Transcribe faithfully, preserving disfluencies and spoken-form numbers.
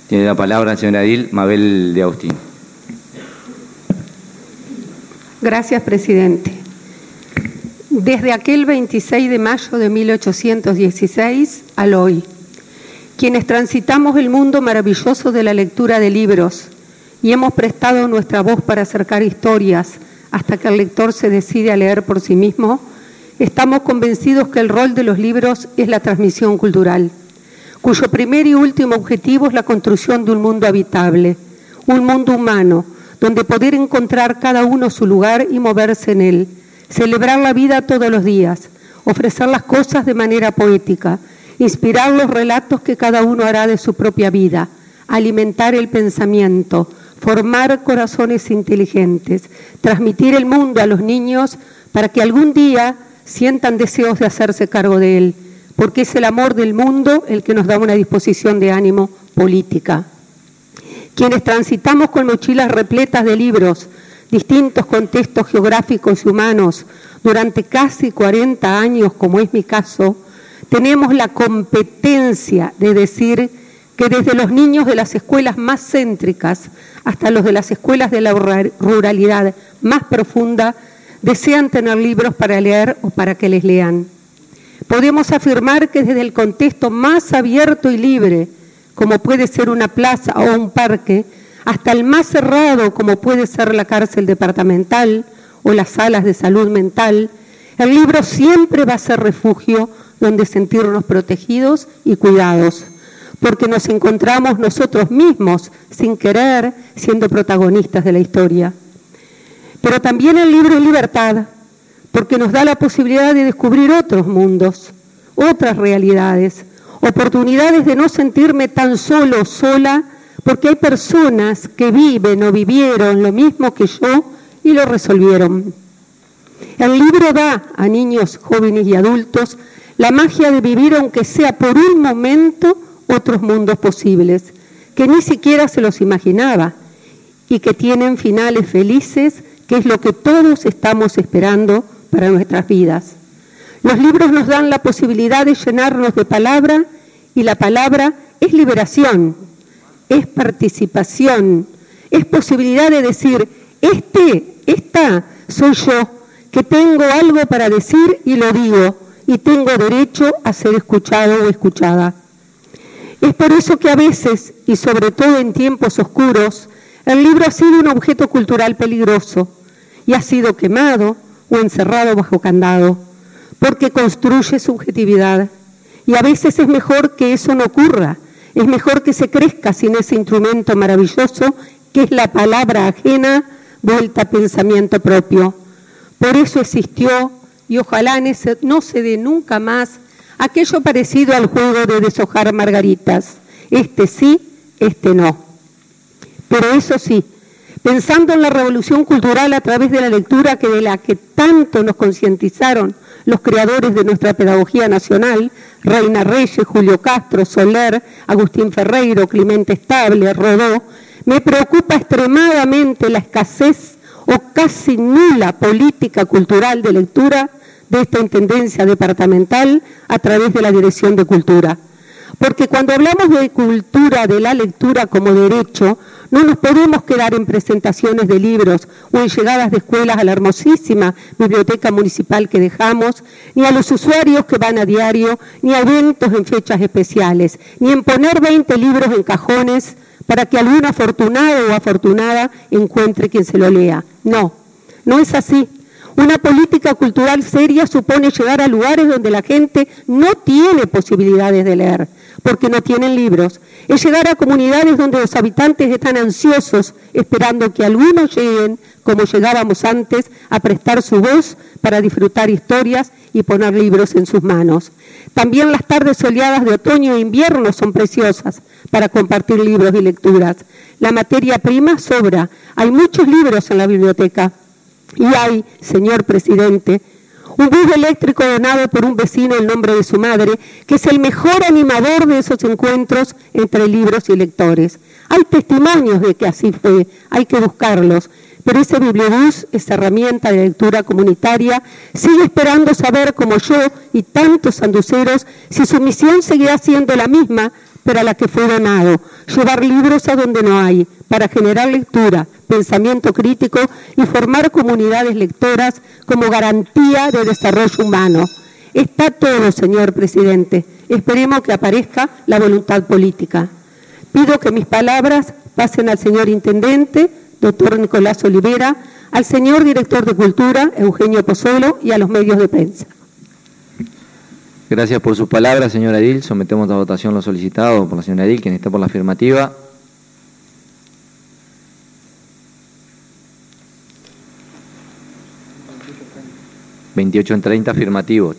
Tiene la palabra la señora Edil Mabel de Agustín. Gracias, presidente. Desde aquel veintiséis de mayo de mil ochocientos dieciséis al hoy, quienes transitamos el mundo maravilloso de la lectura de libros y hemos prestado nuestra voz para acercar historias hasta que el lector se decide a leer por sí mismo, estamos convencidos que el rol de los libros es la transmisión cultural, cuyo primer y último objetivo es la construcción de un mundo habitable, un mundo humano, donde poder encontrar cada uno su lugar y moverse en él, celebrar la vida todos los días, ofrecer las cosas de manera poética, inspirar los relatos que cada uno hará de su propia vida, alimentar el pensamiento, formar corazones inteligentes, transmitir el mundo a los niños para que algún día sientan deseos de hacerse cargo de él, porque es el amor del mundo el que nos da una disposición de ánimo política. Quienes transitamos con mochilas repletas de libros, distintos contextos geográficos y humanos, durante casi cuarenta años, como es mi caso, tenemos la competencia de decir que desde los niños de las escuelas más céntricas hasta los de las escuelas de la ruralidad más profunda, desean tener libros para leer o para que les lean. Podemos afirmar que desde el contexto más abierto y libre, como puede ser una plaza o un parque, hasta el más cerrado, como puede ser la cárcel departamental o las salas de salud mental, el libro siempre va a ser refugio donde sentirnos protegidos y cuidados, porque nos encontramos nosotros mismos, sin querer, siendo protagonistas de la historia. Pero también el libro es libertad, porque nos da la posibilidad de descubrir otros mundos, otras realidades, oportunidades de no sentirme tan solo o sola, porque hay personas que viven o vivieron lo mismo que yo y lo resolvieron. El libro da a niños, jóvenes y adultos la magia de vivir, aunque sea por un momento, otros mundos posibles, que ni siquiera se los imaginaba y que tienen finales felices, que es lo que todos estamos esperando para nuestras vidas. Los libros nos dan la posibilidad de llenarnos de palabra y la palabra es liberación, es participación, es posibilidad de decir, este, esta soy yo, que tengo algo para decir y lo digo, y tengo derecho a ser escuchado o escuchada. Es por eso que a veces, y sobre todo en tiempos oscuros, el libro ha sido un objeto cultural peligroso y ha sido quemado o encerrado bajo candado, porque construye subjetividad. Y a veces es mejor que eso no ocurra, es mejor que se crezca sin ese instrumento maravilloso que es la palabra ajena vuelta a pensamiento propio. Por eso existió, y ojalá no se dé nunca más, aquello parecido al juego de deshojar margaritas. Este sí, este no. Pero eso sí, pensando en la revolución cultural a través de la lectura, que de la que tanto nos concientizaron los creadores de nuestra pedagogía nacional, Reina Reyes, Julio Castro, Soler, Agustín Ferreiro, Clemente Estable, Rodó, me preocupa extremadamente la escasez o casi nula política cultural de lectura de esta intendencia departamental a través de la Dirección de Cultura. Porque cuando hablamos de cultura, de la lectura como derecho, no nos podemos quedar en presentaciones de libros o en llegadas de escuelas a la hermosísima biblioteca municipal que dejamos, ni a los usuarios que van a diario, ni a eventos en fechas especiales, ni en poner veinte libros en cajones para que algún afortunado o afortunada encuentre quien se lo lea. No, no es así. Una política cultural seria supone llegar a lugares donde la gente no tiene posibilidades de leer, porque no tienen libros. Es llegar a comunidades donde los habitantes están ansiosos, esperando que algunos lleguen, como llegábamos antes, a prestar su voz para disfrutar historias y poner libros en sus manos. También las tardes soleadas de otoño e invierno son preciosas para compartir libros y lecturas. La materia prima sobra. Hay muchos libros en la biblioteca. Y hay, señor presidente, un bus eléctrico donado por un vecino en nombre de su madre, que es el mejor animador de esos encuentros entre libros y lectores. Hay testimonios de que así fue, hay que buscarlos, pero ese bibliobús, esa herramienta de lectura comunitaria, sigue esperando saber, como yo y tantos sanduceros, si su misión seguirá siendo la misma para la que fue donado, llevar libros a donde no hay, para generar lectura, pensamiento crítico y formar comunidades lectoras como garantía de desarrollo humano. Está todo, señor presidente. Esperemos que aparezca la voluntad política. Pido que mis palabras pasen al señor intendente, doctor Nicolás Olivera, al señor director de Cultura, Eugenio Pozzolo, y a los medios de prensa. Gracias por sus palabras, señora Edil. Sometemos a votación lo solicitado por la señora Edil. Quien está por la afirmativa. veintiocho en treinta, afirmativo.